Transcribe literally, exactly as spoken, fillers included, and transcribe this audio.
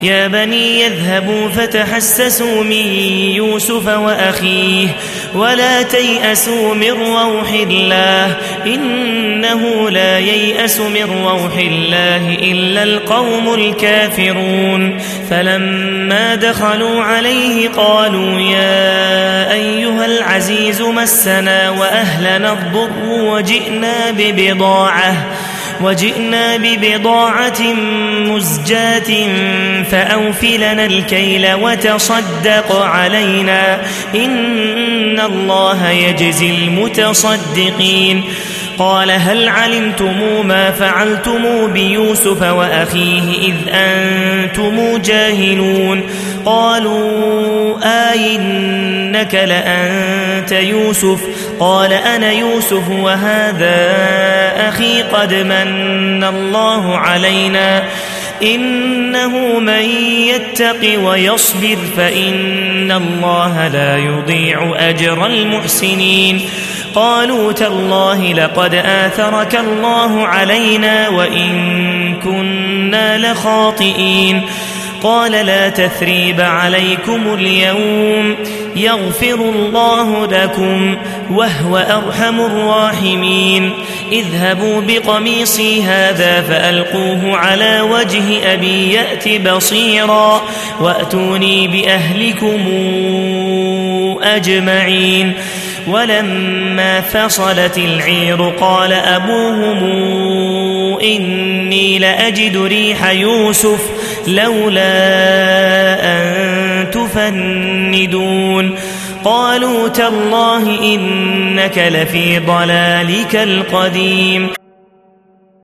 يا بني يذهبوا فتحسسوا من يوسف وأخيه ولا تيأسوا من روح الله إنه لا ييأس من روح الله إلا القوم الكافرون فلما دخلوا عليه قالوا يا أيها العزيز مسنا وأهلنا الضر وجئنا ببضاعة وجئنا ببضاعة مزجاة فأوفلنا الكيل وتصدق علينا إن الله يجزي المتصدقين قال هل علمتم ما فعلتم بيوسف وأخيه إذ أنتم جاهلون قالوا آئنك لأنت يوسف قال أنا يوسف وهذا أخي قد من الله علينا إنه من يتق ويصبر فإن الله لا يضيع أجر المحسنين قالوا تالله لقد آثرك الله علينا وإن كنا لخاطئين قال لا تثريب عليكم اليوم يغفر الله لكم وهو أرحم الراحمين اذهبوا بقميصي هذا فألقوه على وجه أبي يأت بصيرا وأتوني بأهلكم أجمعين ولما فصلت العير قال أبوهم إني لأجد ريح يوسف لولا أن تفندون قالوا تالله إنك لفي ضلالك القديم